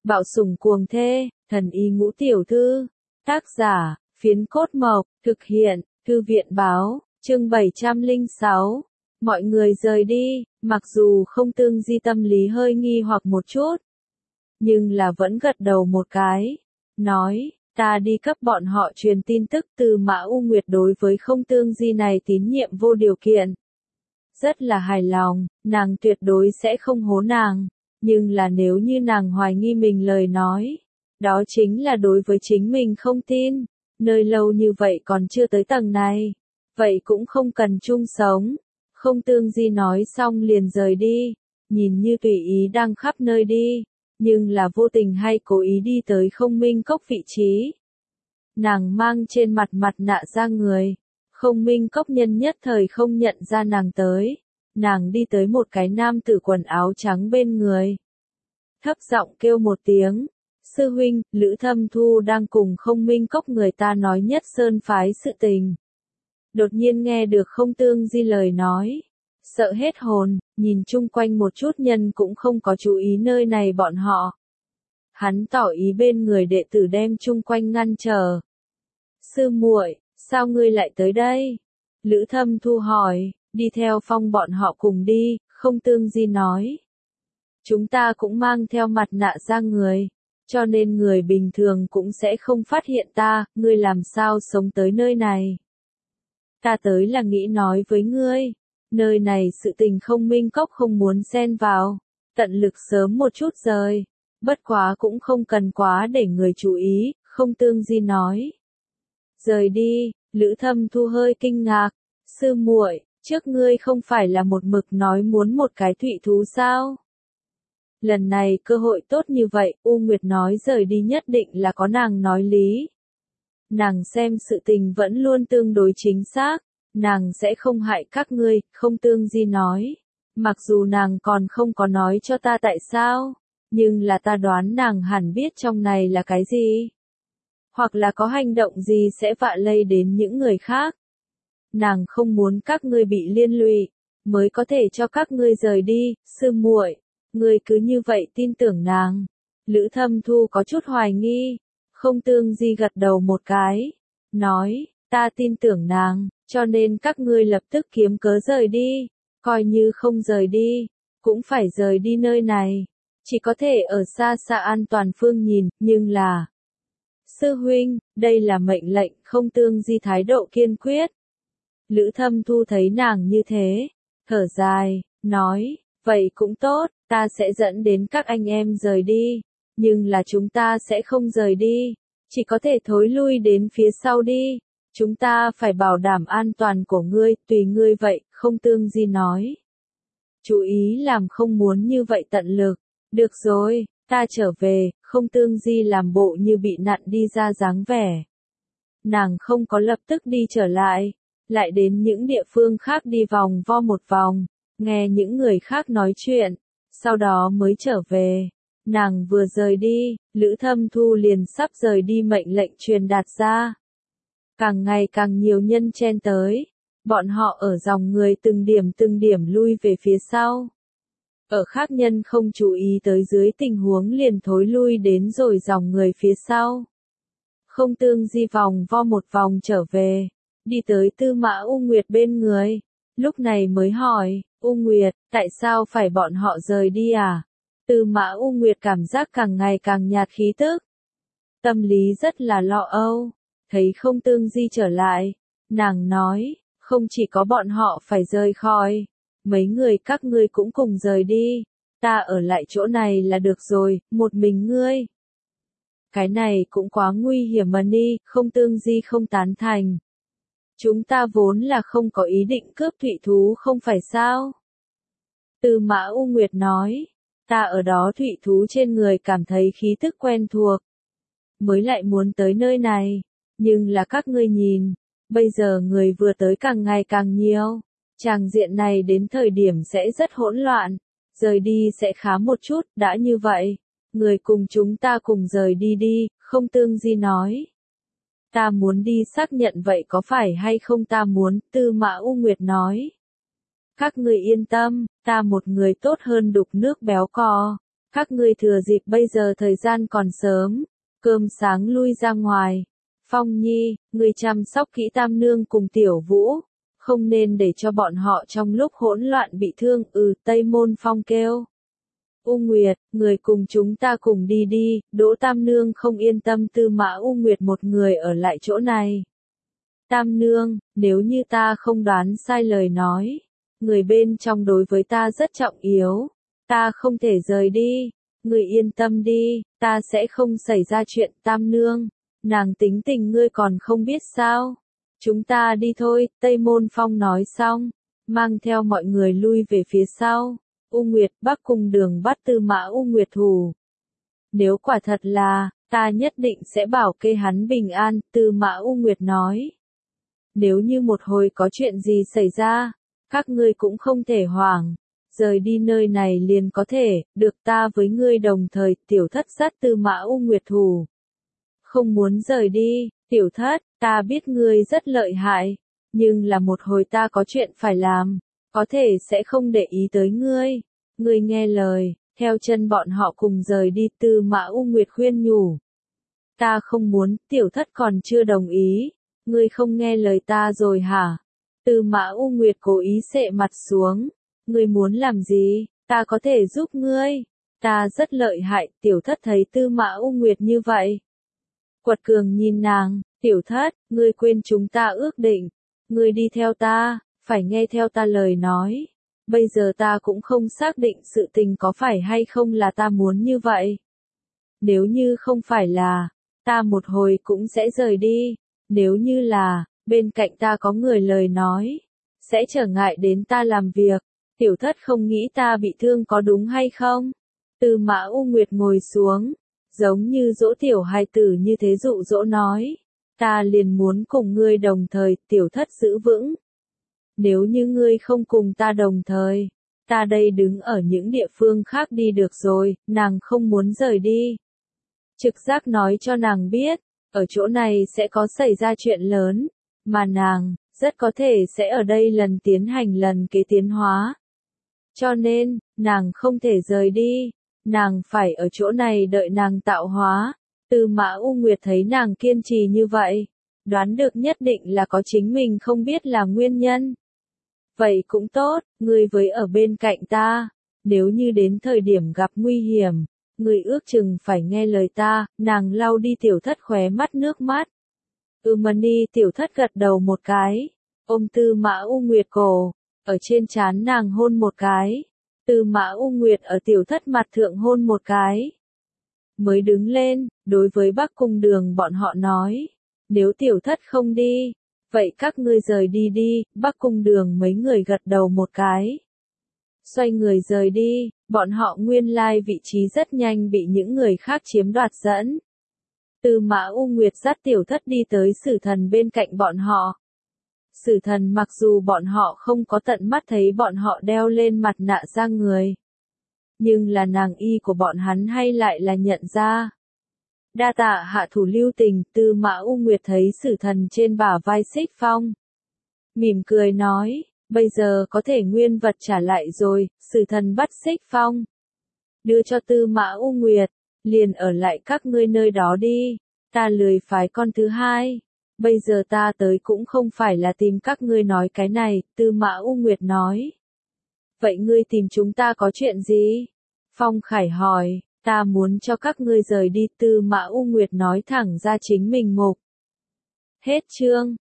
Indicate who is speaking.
Speaker 1: Bạo sủng cuồng thê, thần y ngũ tiểu thư. Tác giả, Phiến Cốt Mộc, thực hiện, Thư viện báo, chương 706. Mọi người rời đi, mặc dù không tương di tâm lý hơi nghi hoặc một chút, nhưng là vẫn gật đầu một cái, nói, ta đi cấp bọn họ truyền tin tức. Từ Mã U Nguyệt đối với không tương di này tín nhiệm vô điều kiện. Rất là hài lòng, nàng tuyệt đối sẽ không hố nàng, nhưng là nếu như nàng hoài nghi mình lời nói, đó chính là đối với chính mình không tin, nơi lâu như vậy còn chưa tới tầng này, vậy cũng không cần chung sống. Không tương di nói xong liền rời đi, nhìn như tùy ý đang khắp nơi đi, nhưng là vô tình hay cố ý đi tới Không Minh Cốc vị trí. Nàng mang trên mặt mặt nạ ra người, Không Minh Cốc nhân nhất thời không nhận ra nàng tới. Nàng đi tới một cái nam tử quần áo trắng bên người, thấp giọng kêu một tiếng, sư huynh. Lữ Thâm Thu đang cùng Không Minh Cốc người ta nói Nhất Sơn phái sự tình. Đột nhiên nghe được Không tương di lời nói, sợ hết hồn, nhìn chung quanh một chút, nhân cũng không có chú ý nơi này bọn họ. Hắn tỏ ý bên người đệ tử đem chung quanh ngăn trở. Sư muội, sao ngươi lại tới đây? Lữ Thâm Thu hỏi. Đi theo Phong bọn họ cùng đi, Không tương di nói. Chúng ta cũng mang theo mặt nạ ra người, cho nên người bình thường cũng sẽ không phát hiện ta. Ngươi làm sao sống tới nơi này? Ta tới là nghĩ nói với ngươi, nơi này sự tình Không Minh Cốc không muốn xen vào, tận lực sớm một chút rời, bất quá cũng không cần quá để người chú ý. Không tương di nói. Rời đi. Lữ Thâm Thu hơi kinh ngạc. Sư muội, trước ngươi không phải là một mực nói muốn một cái thụy thú sao? Lần này cơ hội tốt như vậy, U Nguyệt nói rời đi nhất định là có nàng nói lý. Nàng xem sự tình vẫn luôn tương đối chính xác, nàng sẽ không hại các ngươi. Không tương di nói. Mặc dù nàng còn không có nói cho ta tại sao, nhưng là ta đoán nàng hẳn biết trong này là cái gì. Hoặc là có hành động gì sẽ vạ lây đến những người khác. Nàng không muốn các ngươi bị liên lụy, mới có thể cho các ngươi rời đi. Sư muội, ngươi cứ như vậy tin tưởng nàng? Lữ Thâm Thu có chút hoài nghi. Không tương di gật đầu một cái, nói, ta tin tưởng nàng, cho nên các ngươi lập tức kiếm cớ rời đi, coi như không rời đi, cũng phải rời đi nơi này, chỉ có thể ở xa xa an toàn phương nhìn. Nhưng là, sư huynh, đây là mệnh lệnh. Không tương di thái độ kiên quyết. Lữ Thâm Thu thấy nàng như thế, thở dài, nói, vậy cũng tốt, ta sẽ dẫn đến các anh em rời đi, nhưng là chúng ta sẽ không rời đi, chỉ có thể thối lui đến phía sau đi, chúng ta phải bảo đảm an toàn của ngươi. Tùy ngươi vậy. Không tương di nói. Chú ý làm không muốn như vậy tận lực. Được rồi, ta trở về. Không tương di làm bộ như bị nặn đi ra dáng vẻ. Nàng không có lập tức đi trở lại, lại đến những địa phương khác đi vòng vo một vòng, nghe những người khác nói chuyện, sau đó mới trở về. Nàng vừa rời đi, Lữ Thâm Thu liền sắp rời đi mệnh lệnh truyền đạt ra. Càng ngày càng nhiều nhân chen tới, bọn họ ở dòng người từng điểm lui về phía sau. Ở khác nhân không chú ý tới dưới tình huống liền thối lui đến rồi dòng người phía sau. Không tương di vòng vo một vòng trở về, đi tới Tư Mã U Nguyệt bên người, lúc này mới hỏi, U Nguyệt, tại sao phải bọn họ rời đi à? Tư Mã U Nguyệt cảm giác càng ngày càng nhạt khí tức, tâm lý rất là lo âu. Thấy không tương di trở lại, nàng nói, không chỉ có bọn họ phải rời khỏi, mấy người các ngươi cũng cùng rời đi, ta ở lại chỗ này là được rồi. Một mình ngươi? Cái này cũng quá nguy hiểm mà đi. Không tương di không tán thành. Chúng ta vốn là không có ý định cướp thụy thú không phải sao? Tư Mã U Nguyệt nói, ta ở đó thụy thú trên người cảm thấy khí tức quen thuộc, mới lại muốn tới nơi này, nhưng là các ngươi nhìn, bây giờ người vừa tới càng ngày càng nhiều, tràng diện này đến thời điểm sẽ rất hỗn loạn, rời đi sẽ khá một chút. Đã như vậy, người cùng chúng ta cùng rời đi đi. Không tương di nói. Ta muốn đi xác nhận vậy có phải hay không ta muốn. Tư Mã U Nguyệt nói. Các ngươi yên tâm, ta một người tốt hơn đục nước béo cò. Các ngươi thừa dịp bây giờ thời gian còn sớm, cơm sáng lui ra ngoài. Phong Nhi, ngươi chăm sóc kỹ Tam Nương cùng Tiểu Vũ, không nên để cho bọn họ trong lúc hỗn loạn bị thương. Tây Môn Phong kêu. U Nguyệt, người cùng chúng ta cùng đi đi. Đỗ Tam Nương không yên tâm Tư Mã U Nguyệt một người ở lại chỗ này. Tam Nương, nếu như ta không đoán sai lời nói, người bên trong đối với ta rất trọng yếu, ta không thể rời đi. Người yên tâm đi, ta sẽ không xảy ra chuyện. Tam Nương, nàng tính tình ngươi còn không biết sao? Chúng ta đi thôi. Tây Môn Phong nói xong, mang theo mọi người lui về phía sau. U Nguyệt, Bắc Cung Đường bắt Tư Mã U Nguyệt thù. Nếu quả thật là, ta nhất định sẽ bảo kê hắn bình an. Tư Mã U Nguyệt nói. Nếu như một hồi có chuyện gì xảy ra, các ngươi cũng không thể hoảng. Rời đi nơi này liền có thể, được ta với ngươi đồng thời. Tiểu Thất dắt Tư Mã U Nguyệt thù. Không muốn rời đi. Tiểu Thất, ta biết ngươi rất lợi hại, nhưng là một hồi ta có chuyện phải làm, có thể sẽ không để ý tới ngươi. Ngươi nghe lời, theo chân bọn họ cùng rời đi. Tư Mã U Nguyệt khuyên nhủ. Ta không muốn. Tiểu Thất còn chưa đồng ý. Ngươi không nghe lời ta rồi hả? Tư Mã U Nguyệt cố ý xệ mặt xuống. Ngươi muốn làm gì? Ta có thể giúp ngươi. Ta rất lợi hại. Tiểu Thất thấy Tư Mã U Nguyệt như vậy, quật cường nhìn nàng. Tiểu Thất, ngươi quên chúng ta ước định. Ngươi đi theo ta, phải nghe theo ta lời nói. Bây giờ ta cũng không xác định sự tình có phải hay không là ta muốn như vậy. Nếu như không phải là, ta một hồi cũng sẽ rời đi. Nếu như là, bên cạnh ta có người lời nói, sẽ trở ngại đến ta làm việc. Tiểu Thất không nghĩ ta bị thương có đúng hay không? Tư Mã U Nguyệt ngồi xuống, giống như dỗ tiểu hài tử như thế dụ dỗ nói. Ta liền muốn cùng ngươi đồng thời. Tiểu Thất giữ vững. Nếu như ngươi không cùng ta đồng thời, ta đây đứng ở những địa phương khác đi được rồi. Nàng không muốn rời đi. Trực giác nói cho nàng biết, ở chỗ này sẽ có xảy ra chuyện lớn, mà nàng, rất có thể sẽ ở đây lần tiến hành lần kế tiến hóa. Cho nên, nàng không thể rời đi, nàng phải ở chỗ này đợi nàng tạo hóa. Tư Mã U Nguyệt thấy nàng kiên trì như vậy, đoán được nhất định là có chính mình không biết là nguyên nhân. Vậy cũng tốt, ngươi với ở bên cạnh ta, nếu như đến thời điểm gặp nguy hiểm, ngươi ước chừng phải nghe lời ta. Nàng lau đi Tiểu Thất khóe mắt nước mắt. Mani. Tiểu Thất gật đầu một cái, ôm Tư Mã U Nguyệt cổ, ở trên trán nàng hôn một cái. Tư Mã U Nguyệt ở Tiểu Thất mặt thượng hôn một cái, mới đứng lên, đối với Bắc Cung Đường bọn họ nói, nếu Tiểu Thất không đi, vậy các ngươi rời đi đi. Bắc Cung Đường mấy người gật đầu một cái, xoay người rời đi. Bọn họ nguyên lai vị trí rất nhanh bị những người khác chiếm đoạt dẫn. Tư Mã U Nguyệt dắt Tiểu Thất đi tới Sử Thần bên cạnh bọn họ. Sử Thần mặc dù bọn họ không có tận mắt thấy bọn họ đeo lên mặt nạ da người, nhưng là nàng y của bọn hắn hay lại là nhận ra. Đa tạ hạ thủ lưu tình. Tư Mã U Nguyệt thấy Sử Thần trên bả vai Xích Phong, mỉm cười nói, bây giờ có thể nguyên vật trả lại rồi. Sử Thần bắt Xích Phong, đưa cho Tư Mã U Nguyệt, liền ở lại các ngươi nơi đó đi, ta lười phái con thứ hai. Bây giờ ta tới cũng không phải là tìm các ngươi nói cái này. Tư Mã U Nguyệt nói. Vậy ngươi tìm chúng ta có chuyện gì? Phong Khải hỏi. Ta muốn cho các ngươi rời đi. Tư Mã U Nguyệt nói thẳng ra chính mình mục. Hết chương.